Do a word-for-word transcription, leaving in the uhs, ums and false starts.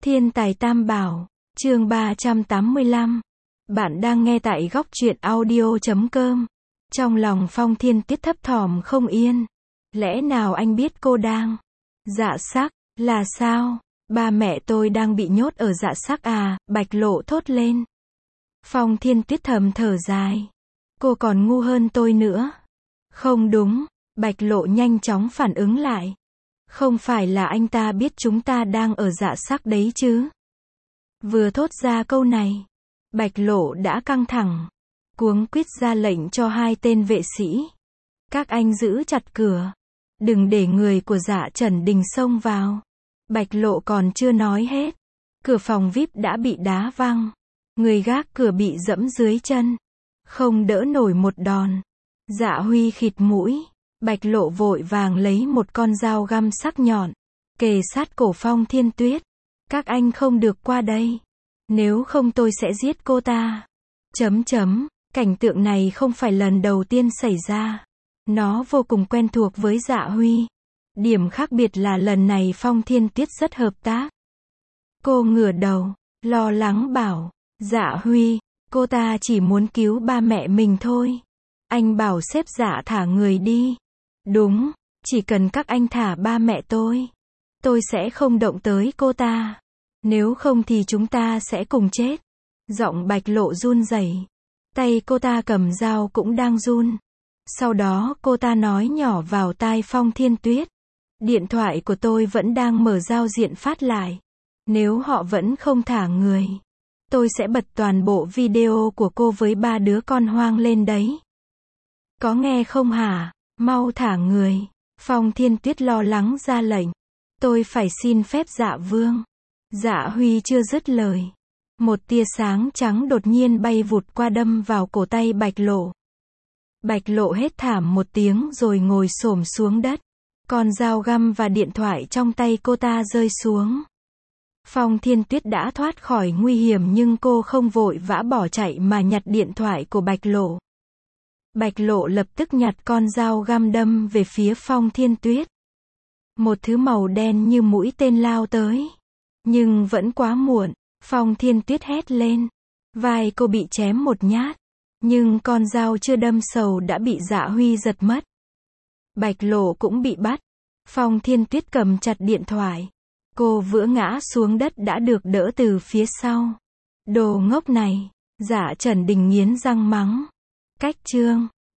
Thiên tài tam bảo, chương ba trăm tám mươi lăm. Bạn đang nghe tại góc truyện audio chấm com. Trong lòng Phong Thiên Tuyết thấp thỏm không yên. Lẽ nào anh biết cô đang dạ sắc, là sao? Ba mẹ tôi đang bị nhốt ở dạ sắc à? Bạch Lộ thốt lên. Phong Thiên Tuyết thầm thở dài. Cô còn ngu hơn tôi nữa. Không đúng, Bạch Lộ nhanh chóng phản ứng lại. Không phải là anh ta biết chúng ta đang ở dạ sắc đấy chứ? Vừa thốt ra câu này, Bạch Lộ đã căng thẳng, cuống quýt ra lệnh cho hai tên vệ sĩ. Các anh giữ chặt cửa, đừng để người của Dạ Trần Đình xông vào. Bạch Lộ còn chưa nói hết, cửa phòng vi ai pi đã bị đá văng, người gác cửa bị dẫm dưới chân, không đỡ nổi một đòn. Dạ Huy khịt mũi, Bạch Lộ vội vàng lấy một con dao găm sắc nhọn, kề sát cổ Phong Thiên Tuyết. Các anh không được qua đây, nếu không tôi sẽ giết cô ta. Chấm chấm, cảnh tượng này không phải lần đầu tiên xảy ra. Nó vô cùng quen thuộc với Dạ Huy. Điểm khác biệt là lần này Phong Thiên Tuyết rất hợp tác. Cô ngửa đầu, lo lắng bảo, Dạ Huy, cô ta chỉ muốn cứu ba mẹ mình thôi. Anh bảo sếp Dạ thả người đi. Đúng, chỉ cần các anh thả ba mẹ tôi, tôi sẽ không động tới cô ta. Nếu không thì chúng ta sẽ cùng chết. Giọng Bạch Lộ run rẩy, tay cô ta cầm dao cũng đang run. Sau đó cô ta nói nhỏ vào tai Phong Thiên Tuyết. Điện thoại của tôi vẫn đang mở giao diện phát lại. Nếu họ vẫn không thả người, tôi sẽ bật toàn bộ video của cô với ba đứa con hoang lên đấy. Có nghe không hả? Mau thả người. Phong Thiên Tuyết lo lắng ra lệnh. Tôi phải xin phép Dạ Vương. Dạ Huy chưa dứt lời, một tia sáng trắng đột nhiên bay vụt qua đâm vào cổ tay Bạch Lộ. Bạch Lộ hét thảm một tiếng rồi ngồi xổm xuống đất. Con dao găm và điện thoại trong tay cô ta rơi xuống. Phong Thiên Tuyết đã thoát khỏi nguy hiểm nhưng cô không vội vã bỏ chạy mà nhặt điện thoại của Bạch Lộ. Bạch Lộ lập tức nhặt con dao găm đâm về phía Phong Thiên Tuyết. Một thứ màu đen như mũi tên lao tới. Nhưng vẫn quá muộn, Phong Thiên Tuyết hét lên. Vai cô bị chém một nhát. Nhưng con dao chưa đâm sầu đã bị Dạ Huy giật mất. Bạch Lộ cũng bị bắt. Phong Thiên Tuyết cầm chặt điện thoại. Cô vữa ngã xuống đất đã được đỡ từ phía sau. Đồ ngốc này, Dạ Trần Đình nghiến răng mắng. Cách chương